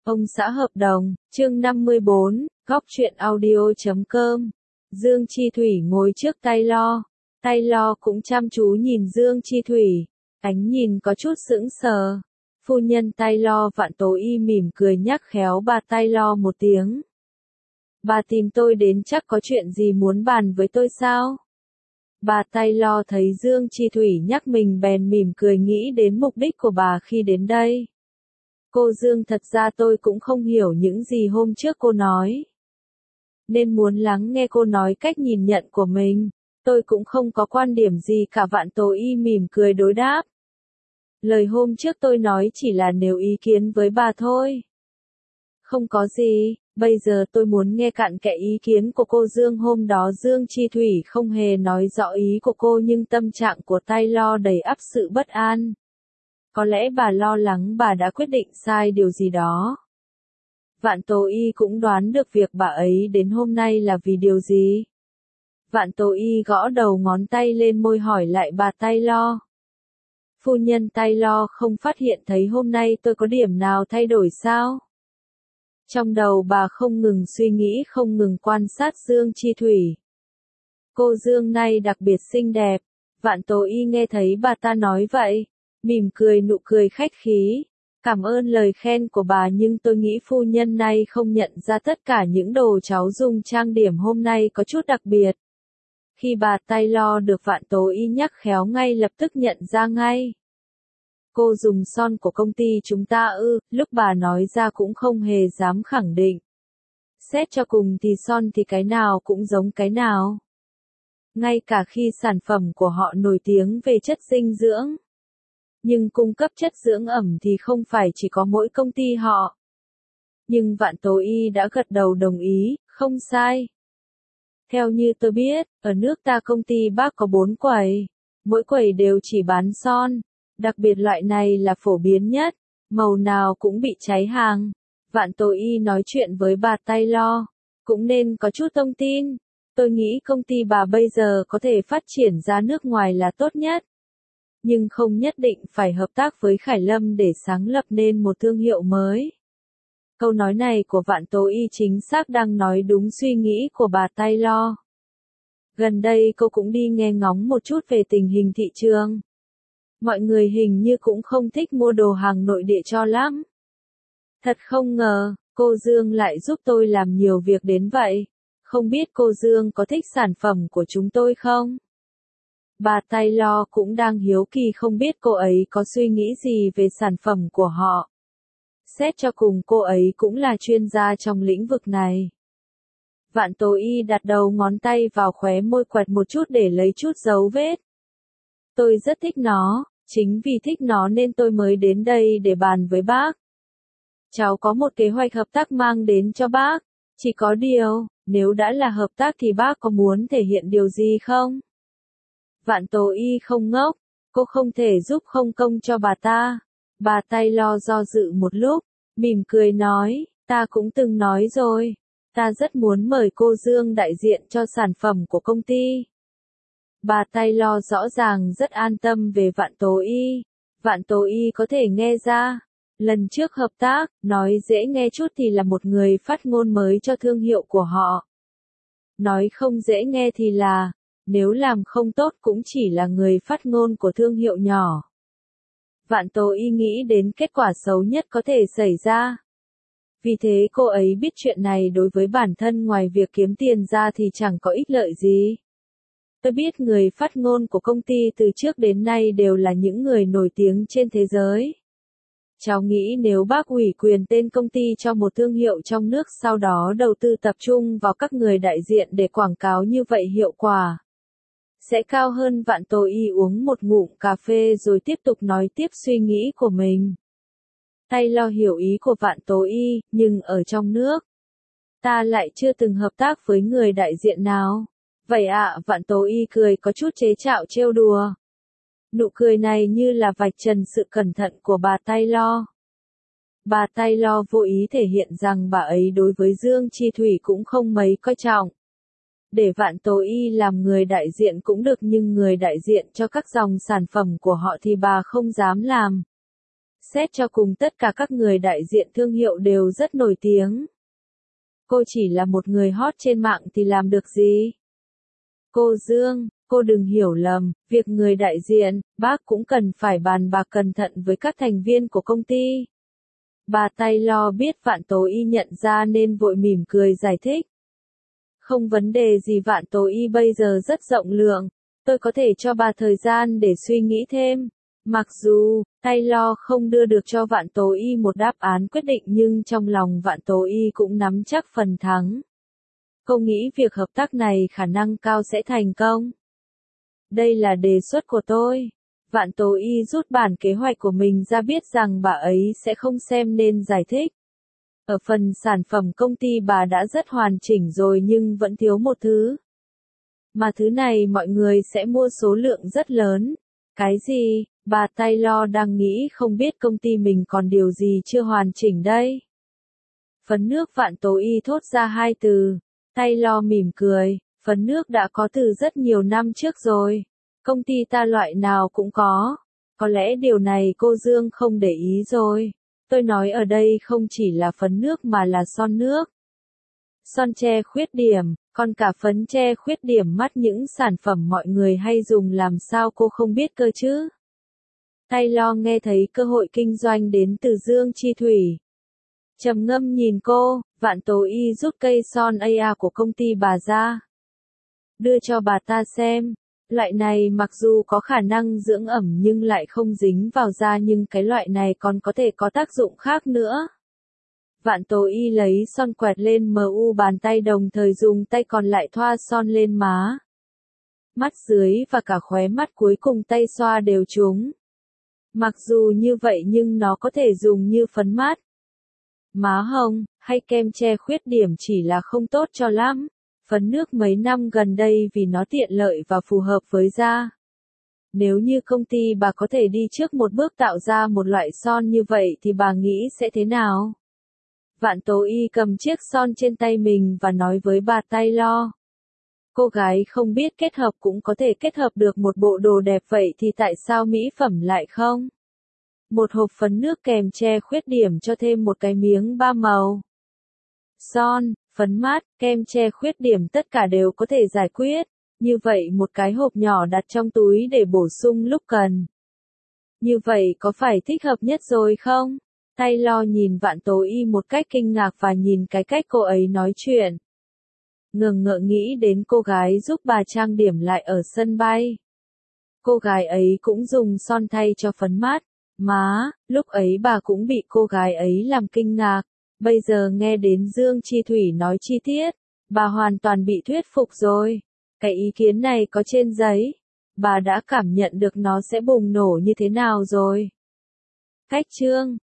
Ông xã hợp đồng, chương 54, góc truyện audio.com. Dương Chi Thủy ngồi trước tay lo cũng chăm chú nhìn Dương Chi Thủy, ánh nhìn có chút sững sờ. Phu nhân tay lo Vạn Tố Y mỉm cười nhắc khéo bà tay lo một tiếng. Bà tìm tôi đến chắc có chuyện gì muốn bàn với tôi sao? Bà tay lo thấy Dương Chi Thủy nhắc mình bèn mỉm cười nghĩ đến mục đích của bà khi đến đây. Cô Dương, thật ra tôi cũng không hiểu những gì hôm trước cô nói, nên muốn lắng nghe cô nói cách nhìn nhận của mình. Tôi cũng không có quan điểm gì cả. Vạn Tố Y mỉm cười đối đáp. Lời hôm trước tôi nói chỉ là nêu ý kiến với bà thôi. Không có gì, bây giờ tôi muốn nghe cặn kẽ ý kiến của cô Dương. Hôm đó Dương Chi Thủy không hề nói rõ ý của cô nhưng tâm trạng của tay lo đầy ắp sự bất an. Có lẽ bà lo lắng bà đã quyết định sai điều gì đó. Vạn Tố Y cũng đoán được việc bà ấy đến hôm nay là vì điều gì. Vạn Tố Y gõ đầu ngón tay lên môi hỏi lại bà tay lo. Phu nhân tay lo không phát hiện thấy hôm nay tôi có điểm nào thay đổi sao? Trong đầu bà không ngừng suy nghĩ, không ngừng quan sát Dương Chi Thủy. Cô Dương này đặc biệt xinh đẹp. Vạn Tố Y nghe thấy bà ta nói vậy, mỉm cười nụ cười khách khí. Cảm ơn lời khen của bà nhưng tôi nghĩ phu nhân này không nhận ra tất cả những đồ cháu dùng trang điểm hôm nay có chút đặc biệt. Khi bà tay lo được Vạn Tố Y nhắc khéo ngay lập tức nhận ra ngay. Cô dùng son của công ty chúng ta ư? Lúc bà nói ra cũng không hề dám khẳng định. Xét cho cùng thì son thì cái nào cũng giống cái nào. Ngay cả khi sản phẩm của họ nổi tiếng về chất dinh dưỡng, nhưng cung cấp chất dưỡng ẩm thì không phải chỉ có mỗi công ty họ. Nhưng Vạn Tố Y đã gật đầu đồng ý, không sai. Theo như tôi biết, ở nước ta công ty bác có 4 quầy, mỗi quầy đều chỉ bán son, đặc biệt loại này là phổ biến nhất, màu nào cũng bị cháy hàng. Vạn Tố Y nói chuyện với bà tay lo, cũng nên có chút thông tin. Tôi nghĩ công ty bà bây giờ có thể phát triển ra nước ngoài là tốt nhất. Nhưng không nhất định phải hợp tác với Khải Lâm để sáng lập nên một thương hiệu mới. Câu nói này của Vạn Tố Y chính xác đang nói đúng suy nghĩ của bà tay lo. Gần đây cô cũng đi nghe ngóng một chút về tình hình thị trường. Mọi người hình như cũng không thích mua đồ hàng nội địa cho lắm. Thật không ngờ, cô Dương lại giúp tôi làm nhiều việc đến vậy. Không biết cô Dương có thích sản phẩm của chúng tôi không? Bà tay lo cũng đang hiếu kỳ không biết cô ấy có suy nghĩ gì về sản phẩm của họ. Xét cho cùng cô ấy cũng là chuyên gia trong lĩnh vực này. Vạn Tố Y đặt đầu ngón tay vào khóe môi quẹt một chút để lấy chút dấu vết. Tôi rất thích nó, chính vì thích nó nên tôi mới đến đây để bàn với bác. Cháu có một kế hoạch hợp tác mang đến cho bác, chỉ có điều, nếu đã là hợp tác thì bác có muốn thể hiện điều gì không? Vạn Tố Y không ngốc, cô không thể giúp không công cho bà ta. Bà tay lo do dự một lúc, mỉm cười nói, ta cũng từng nói rồi, ta rất muốn mời cô Dương đại diện cho sản phẩm của công ty. Bà tay lo rõ ràng rất an tâm về Vạn Tố Y. Vạn Tố Y có thể nghe ra, lần trước hợp tác, nói dễ nghe chút thì là một người phát ngôn mới cho thương hiệu của họ. Nói không dễ nghe thì là, nếu làm không tốt cũng chỉ là người phát ngôn của thương hiệu nhỏ. Vạn Tố Y nghĩ đến kết quả xấu nhất có thể xảy ra. Vì thế cô ấy biết chuyện này đối với bản thân ngoài việc kiếm tiền ra thì chẳng có ích lợi gì. Tôi biết người phát ngôn của công ty từ trước đến nay đều là những người nổi tiếng trên thế giới. Cháu nghĩ nếu bác ủy quyền tên công ty cho một thương hiệu trong nước sau đó đầu tư tập trung vào các người đại diện để quảng cáo như vậy hiệu quả sẽ cao hơn. Vạn Tố Y uống một ngụm cà phê rồi tiếp tục nói tiếp suy nghĩ của mình. Tay lo hiểu ý của Vạn Tố Y, nhưng ở trong nước, ta lại chưa từng hợp tác với người đại diện nào. Vậy ạ, Vạn Tố Y cười có chút chế nhạo trêu đùa. Nụ cười này như là vạch trần sự cẩn thận của bà tay lo. Bà tay lo vô ý thể hiện rằng bà ấy đối với Dương Chi Thủy cũng không mấy coi trọng. Để Vạn Tố Y làm người đại diện cũng được nhưng người đại diện cho các dòng sản phẩm của họ thì bà không dám làm. xét cho cùng tất cả các người đại diện thương hiệu đều rất nổi tiếng. Cô chỉ là một người hot trên mạng thì làm được gì? Cô Dương, cô đừng hiểu lầm, việc người đại diện, bác cũng cần phải bàn bạc cẩn thận với các thành viên của công ty. Bà Taylor biết Vạn Tố Y nhận ra nên vội mỉm cười giải thích. Không vấn đề gì, Vạn Tố Y bây giờ rất rộng lượng, tôi có thể cho bà thời gian để suy nghĩ thêm. Mặc dù Taylor không đưa được cho Vạn Tố Y một đáp án quyết định nhưng trong lòng Vạn Tố Y cũng nắm chắc phần thắng. Cô nghĩ việc hợp tác này khả năng cao sẽ thành công. Đây là đề xuất của tôi. Vạn Tố Y rút bản kế hoạch của mình ra, biết rằng bà ấy sẽ không xem nên giải thích. Ở phần sản phẩm công ty bà đã rất hoàn chỉnh rồi nhưng vẫn thiếu một thứ. Mà thứ này mọi người sẽ mua số lượng rất lớn. Cái gì? Bà Taylor đang nghĩ không biết công ty mình còn điều gì chưa hoàn chỉnh đây. Phấn nước. Vạn Tố Y thốt ra hai từ. Taylor mỉm cười. Phấn nước đã có từ rất nhiều năm trước rồi. Công ty ta loại nào cũng có. Có lẽ điều này cô Dương không để ý rồi. Tôi nói ở đây không chỉ là phấn nước mà là son nước. Son che khuyết điểm, còn cả phấn che khuyết điểm mắt, những sản phẩm mọi người hay dùng, làm sao cô không biết cơ chứ? Taylor nghe thấy cơ hội kinh doanh đến từ Dương Chi Thủy. Trầm ngâm nhìn cô, Vạn Tố Y rút cây son AA của công ty bà ra. Đưa cho bà ta xem. Loại này mặc dù có khả năng dưỡng ẩm nhưng lại không dính vào da, nhưng cái loại này còn có thể có tác dụng khác nữa. Vạn Tố Y lấy son quẹt lên mu bàn tay, đồng thời dùng tay còn lại thoa son lên má, mắt dưới và cả khóe mắt, cuối cùng tay xoa đều chúng. Mặc dù như vậy nhưng nó có thể dùng như phấn mát, má hồng, hay kem che khuyết điểm, chỉ là không tốt cho lắm. Phấn nước mấy năm gần đây vì nó tiện lợi và phù hợp với da. Nếu như công ty bà có thể đi trước một bước tạo ra một loại son như vậy thì bà nghĩ sẽ thế nào? Vạn Tố Y cầm chiếc son trên tay mình và nói với bà Taylor. Cô gái không biết kết hợp cũng có thể kết hợp được một bộ đồ đẹp, vậy thì tại sao mỹ phẩm lại không? Một hộp phấn nước kèm che khuyết điểm cho thêm một cái miếng ba màu. Son, phấn mát, kem che khuyết điểm tất cả đều có thể giải quyết. Như vậy một cái hộp nhỏ đặt trong túi để bổ sung lúc cần. Như vậy có phải thích hợp nhất rồi không? Taylor nhìn Vạn Tố Y một cách kinh ngạc và nhìn cái cách cô ấy nói chuyện. Ngờ nghĩ đến cô gái giúp bà trang điểm lại ở sân bay. Cô gái ấy cũng dùng son thay cho phấn mát. Má, lúc ấy bà cũng bị cô gái ấy làm kinh ngạc. Bây giờ nghe đến Dương Chi Thủy nói chi tiết, bà hoàn toàn bị thuyết phục rồi. Cái ý kiến này có trên giấy, bà đã cảm nhận được nó sẽ bùng nổ như thế nào rồi. Cách chương